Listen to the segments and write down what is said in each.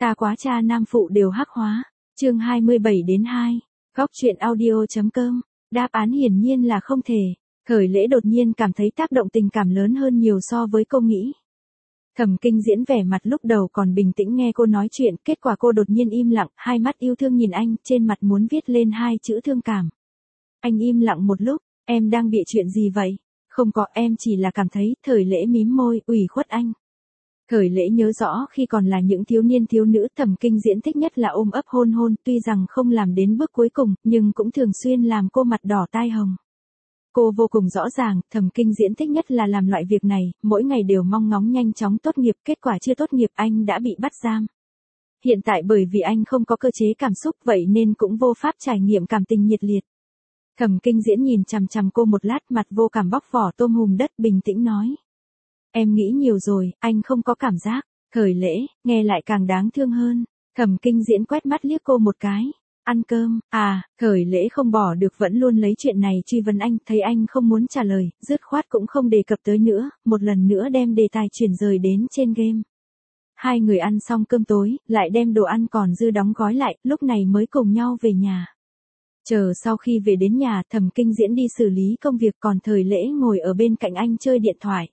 Ta quá cha nam phụ đều hắc hóa. Chương 27-2. Góc truyện audio.com. Đáp án hiển nhiên là không thể. Khởi Lễ đột nhiên cảm thấy tác động tình cảm lớn hơn nhiều so với cô nghĩ. Thẩm Kinh Diễn vẻ mặt lúc đầu còn bình tĩnh nghe cô nói chuyện, kết quả cô đột nhiên im lặng, hai mắt yêu thương nhìn anh, trên mặt muốn viết lên hai chữ thương cảm. Anh im lặng một lúc, em đang bịa chuyện gì vậy? Không có, em chỉ là cảm thấy. Khởi Lễ mím môi, ủy khuất anh. Khởi Lễ nhớ rõ khi còn là những thiếu niên thiếu nữ, Thẩm Kinh Diễn thích nhất là ôm ấp hôn hôn, tuy rằng không làm đến bước cuối cùng, nhưng cũng thường xuyên làm cô mặt đỏ tai hồng. Cô vô cùng rõ ràng, Thẩm Kinh Diễn thích nhất là làm loại việc này, mỗi ngày đều mong ngóng nhanh chóng tốt nghiệp, kết quả chưa tốt nghiệp anh đã bị bắt giam. Hiện tại bởi vì anh không có cơ chế cảm xúc vậy nên cũng vô pháp trải nghiệm cảm tình nhiệt liệt. Thẩm Kinh Diễn nhìn chằm chằm cô một lát, mặt vô cảm bóc vỏ tôm hùm đất, bình tĩnh nói. Em nghĩ nhiều rồi, anh không có cảm giác. Khởi Lễ, nghe lại càng đáng thương hơn. Thẩm Kinh Diễn quét mắt liếc cô một cái. Ăn cơm, à, Khởi Lễ không bỏ được vẫn luôn lấy chuyện này truy vấn anh, thấy anh không muốn trả lời, dứt khoát cũng không đề cập tới nữa, một lần nữa đem đề tài chuyển rời đến trên game. Hai người ăn xong cơm tối, lại đem đồ ăn còn dư đóng gói lại, lúc này mới cùng nhau về nhà. Chờ sau khi về đến nhà, Thẩm Kinh Diễn đi xử lý công việc, còn Khởi Lễ ngồi ở bên cạnh anh chơi điện thoại.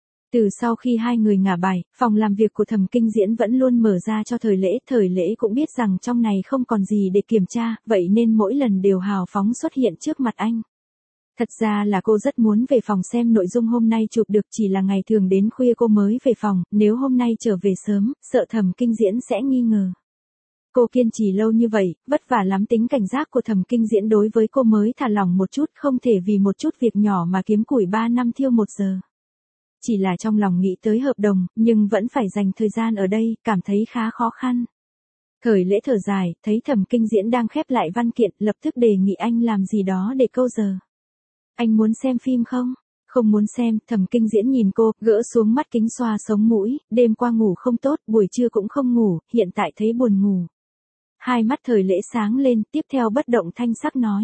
Từ sau khi hai người ngả bài, phòng làm việc của Thẩm Kinh Diễn vẫn luôn mở ra cho Khởi Lễ cũng biết rằng trong này không còn gì để kiểm tra, vậy nên mỗi lần đều hào phóng xuất hiện trước mặt anh. Thật ra là cô rất muốn về phòng xem nội dung hôm nay chụp được, chỉ là ngày thường đến khuya cô mới về phòng, nếu hôm nay trở về sớm, sợ Thẩm Kinh Diễn sẽ nghi ngờ. Cô kiên trì lâu như vậy, vất vả lắm, tính cảnh giác của Thẩm Kinh Diễn đối với cô mới thả lỏng một chút, không thể vì một chút việc nhỏ mà kiếm củi 3 năm thiêu 1 giờ. Chỉ là trong lòng nghĩ tới hợp đồng, nhưng vẫn phải dành thời gian ở đây, cảm thấy khá khó khăn. Khởi Lễ thở dài, thấy Thẩm Kinh Diễn đang khép lại văn kiện, lập tức đề nghị anh làm gì đó để câu giờ. Anh muốn xem phim không? Không muốn xem. Thẩm Kinh Diễn nhìn cô, gỡ xuống mắt kính xoa sống mũi, đêm qua ngủ không tốt, buổi trưa cũng không ngủ, hiện tại thấy buồn ngủ. Hai mắt Khởi Lễ sáng lên, tiếp theo bất động thanh sắc nói.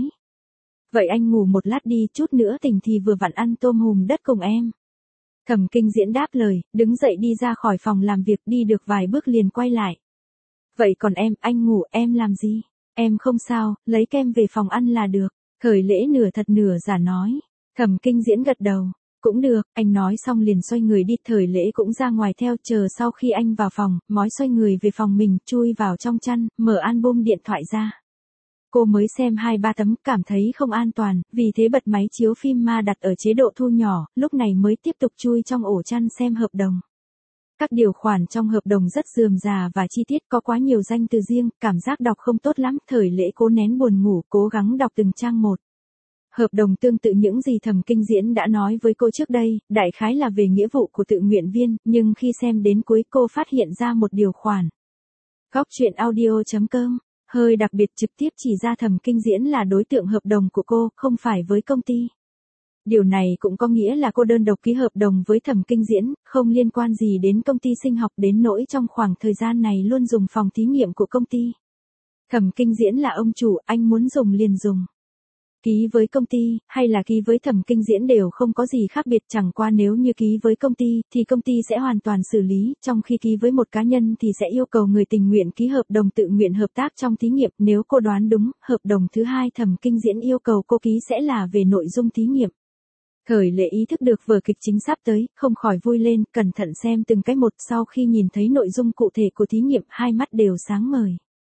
Vậy anh ngủ một lát đi, chút nữa tỉnh thì vừa vặn ăn tôm hùm đất cùng em. Thẩm Kinh Diễn đáp lời, đứng dậy đi ra khỏi phòng làm việc, đi được vài bước liền quay lại. Vậy còn em, anh ngủ, em làm gì? Em không sao, lấy kem về phòng ăn là được. Khởi Lễ nửa thật nửa giả nói. Thẩm Kinh Diễn gật đầu. Cũng được, anh nói xong liền xoay người đi. Khởi Lễ cũng ra ngoài theo, chờ sau khi anh vào phòng, mói xoay người về phòng mình, chui vào trong chăn, mở album điện thoại ra. Cô mới xem 2-3 tấm, cảm thấy không an toàn, vì thế bật máy chiếu phim ma đặt ở chế độ thu nhỏ, lúc này mới tiếp tục chui trong ổ chăn xem hợp đồng. Các điều khoản trong hợp đồng rất rườm rà và chi tiết, có quá nhiều danh từ riêng, cảm giác đọc không tốt lắm. Khởi Lễ cố nén buồn ngủ, cố gắng đọc từng trang một. Hợp đồng tương tự những gì Thẩm Kinh Diễn đã nói với cô trước đây, đại khái là về nghĩa vụ của tự nguyện viên, nhưng khi xem đến cuối cô phát hiện ra một điều khoản. Góc truyện audio.com. Hơi đặc biệt, trực tiếp chỉ ra Thẩm Kinh Diễn là đối tượng hợp đồng của cô, không phải với công ty. Điều này cũng có nghĩa là cô đơn độc ký hợp đồng với Thẩm Kinh Diễn, không liên quan gì đến công ty sinh học, đến nỗi trong khoảng thời gian này luôn dùng phòng thí nghiệm của công ty. Thẩm Kinh Diễn là ông chủ, anh muốn dùng liền dùng. Ký với công ty, hay là ký với Thẩm Kinh Diễn đều không có gì khác biệt, chẳng qua nếu như ký với công ty, thì công ty sẽ hoàn toàn xử lý, trong khi ký với một cá nhân thì sẽ yêu cầu người tình nguyện ký hợp đồng tự nguyện hợp tác trong thí nghiệm. Nếu cô đoán đúng, hợp đồng thứ hai Thẩm Kinh Diễn yêu cầu cô ký sẽ là về nội dung thí nghiệm. Khởi Lễ ý thức được vở kịch chính sắp tới, không khỏi vui lên, cẩn thận xem từng cái một, sau khi nhìn thấy nội dung cụ thể của thí nghiệm, hai mắt đều sáng ngời.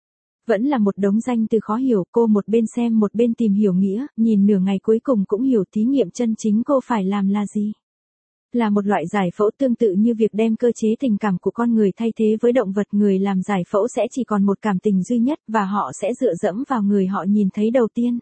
Vẫn là một đống danh từ khó hiểu, cô một bên xem một bên tìm hiểu nghĩa, nhìn nửa ngày cuối cùng cũng hiểu thí nghiệm chân chính cô phải làm là gì. Là một loại giải phẫu tương tự như việc đem cơ chế tình cảm của con người thay thế với động vật, người làm giải phẫu sẽ chỉ còn một cảm tình duy nhất và họ sẽ dựa dẫm vào người họ nhìn thấy đầu tiên.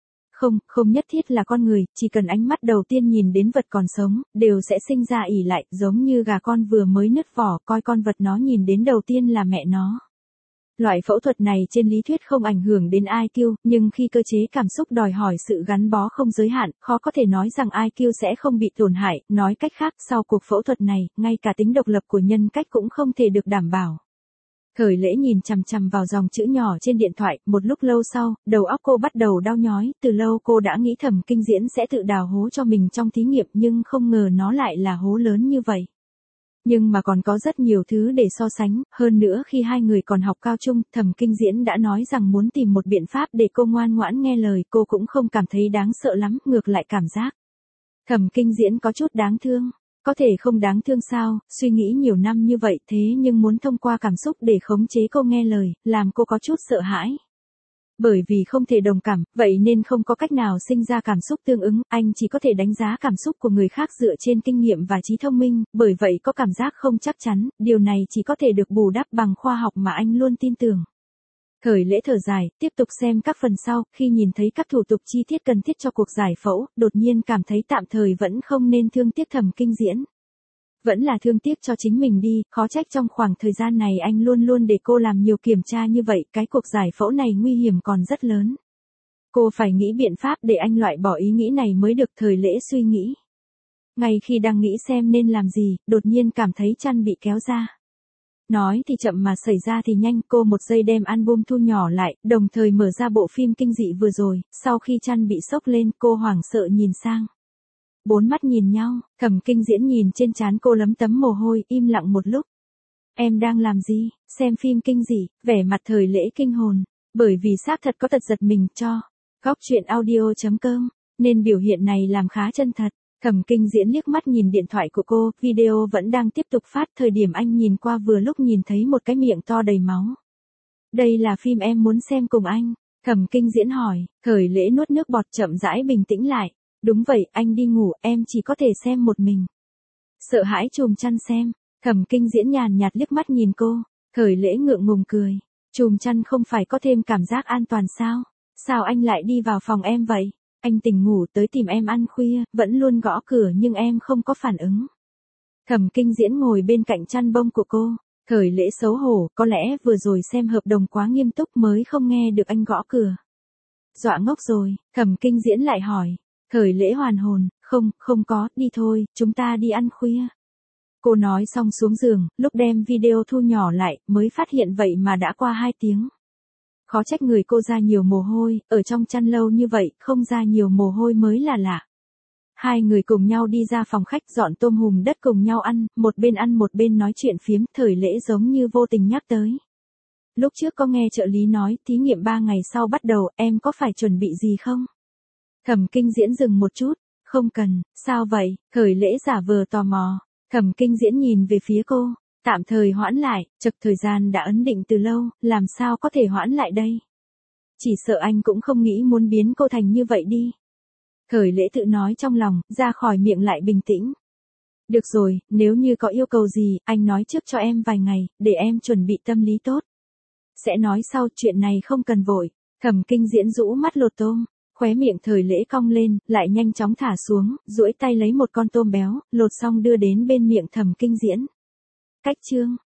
Không nhất thiết là con người, chỉ cần ánh mắt đầu tiên nhìn đến vật còn sống, đều sẽ sinh ra ỷ lại, giống như gà con vừa mới nứt vỏ, coi con vật nó nhìn đến đầu tiên là mẹ nó. Loại phẫu thuật này trên lý thuyết không ảnh hưởng đến IQ, nhưng khi cơ chế cảm xúc đòi hỏi sự gắn bó không giới hạn, khó có thể nói rằng IQ sẽ không bị tổn hại, nói cách khác, sau cuộc phẫu thuật này, ngay cả tính độc lập của nhân cách cũng không thể được đảm bảo. Khởi Lễ nhìn chằm chằm vào dòng chữ nhỏ trên điện thoại, một lúc lâu sau, đầu óc cô bắt đầu đau nhói, từ lâu cô đã nghĩ Thẩm Kinh Diễn sẽ tự đào hố cho mình trong thí nghiệm nhưng không ngờ nó lại là hố lớn như vậy. Nhưng mà còn có rất nhiều thứ để so sánh, hơn nữa khi hai người còn học cao trung, Thẩm Kinh Diễn đã nói rằng muốn tìm một biện pháp để cô ngoan ngoãn nghe lời, cô cũng không cảm thấy đáng sợ lắm, ngược lại cảm giác Thẩm Kinh Diễn có chút đáng thương. Có thể không đáng thương sao, suy nghĩ nhiều năm như vậy thế nhưng muốn thông qua cảm xúc để khống chế cô nghe lời, làm cô có chút sợ hãi. Bởi vì không thể đồng cảm, vậy nên không có cách nào sinh ra cảm xúc tương ứng, anh chỉ có thể đánh giá cảm xúc của người khác dựa trên kinh nghiệm và trí thông minh, bởi vậy có cảm giác không chắc chắn, điều này chỉ có thể được bù đắp bằng khoa học mà anh luôn tin tưởng. Thời Lễ thở dài, tiếp tục xem các phần sau, khi nhìn thấy các thủ tục chi tiết cần thiết cho cuộc giải phẫu, đột nhiên cảm thấy tạm thời vẫn không nên thương tiếc Thẩm Kinh Diễn. Vẫn là thương tiếc cho chính mình đi, khó trách trong khoảng thời gian này anh luôn luôn để cô làm nhiều kiểm tra như vậy, cái cuộc giải phẫu này nguy hiểm còn rất lớn. Cô phải nghĩ biện pháp để anh loại bỏ ý nghĩ này mới được. Thời Lễ suy nghĩ. Ngay khi đang nghĩ xem nên làm gì, đột nhiên cảm thấy chăn bị kéo ra. Nói thì chậm mà xảy ra thì nhanh, cô một giây đem album thu nhỏ lại, đồng thời mở ra bộ phim kinh dị vừa rồi, sau khi chăn bị sốc lên, cô hoảng sợ nhìn sang. Bốn mắt nhìn nhau, Thẩm Kinh Diễn nhìn trên trán cô lấm tấm mồ hôi, im lặng một lúc. Em đang làm gì? Xem phim kinh dị, vẻ mặt Thời Lễ kinh hồn, bởi vì xác thật có tật giật mình cho. Góc truyện audio.com, nên biểu hiện này làm khá chân thật. Thẩm Kinh Diễn liếc mắt nhìn điện thoại của cô, video vẫn đang tiếp tục phát, thời điểm anh nhìn qua vừa lúc nhìn thấy một cái miệng to đầy máu. Đây là phim em muốn xem cùng anh. Thẩm Kinh Diễn hỏi, Thời Lễ nuốt nước bọt chậm rãi bình tĩnh lại. Đúng vậy, anh đi ngủ, em chỉ có thể xem một mình. Sợ hãi chùm chăn xem, Thẩm Kinh Diễn nhàn nhạt liếc mắt nhìn cô, Thời Lễ ngượng ngùng cười. Chùm chăn không phải có thêm cảm giác an toàn sao? Sao anh lại đi vào phòng em vậy? Anh tỉnh ngủ tới tìm em ăn khuya, vẫn luôn gõ cửa nhưng em không có phản ứng. Thẩm Kinh Diễn ngồi bên cạnh chăn bông của cô, Thời Lễ xấu hổ, có lẽ vừa rồi xem hợp đồng quá nghiêm túc mới không nghe được anh gõ cửa. Dọa ngốc rồi, Thẩm Kinh Diễn lại hỏi. Thời Lễ hoàn hồn, không có, đi thôi, chúng ta đi ăn khuya. Cô nói xong xuống giường, lúc đem video thu nhỏ lại, mới phát hiện vậy mà đã qua 2 tiếng. Khó trách người cô ra nhiều mồ hôi, ở trong chăn lâu như vậy, không ra nhiều mồ hôi mới là lạ. Hai người cùng nhau đi ra phòng khách dọn tôm hùm đất cùng nhau ăn một bên nói chuyện phiếm, Thời Lễ giống như vô tình nhắc tới. Lúc trước có nghe trợ lý nói, thí nghiệm 3 ngày sau bắt đầu, em có phải chuẩn bị gì không? Thẩm Kinh Diễn dừng một chút, không cần, sao vậy? Thời Lễ giả vờ tò mò. Thẩm Kinh Diễn nhìn về phía cô, tạm thời hoãn lại, chật thời gian đã ấn định từ lâu, làm sao có thể hoãn lại đây? Chỉ sợ anh cũng không nghĩ muốn biến cô thành như vậy đi. Thời Lễ tự nói trong lòng, ra khỏi miệng lại bình tĩnh. Được rồi, nếu như có yêu cầu gì, anh nói trước cho em vài ngày, để em chuẩn bị tâm lý tốt. Sẽ nói sau, chuyện này không cần vội. Thẩm Kinh Diễn rũ mắt lột tôm. Khóe miệng Thời Lễ cong lên, lại nhanh chóng thả xuống, duỗi tay lấy một con tôm béo, lột xong đưa đến bên miệng Thẩm Kinh Diễn. Cách chương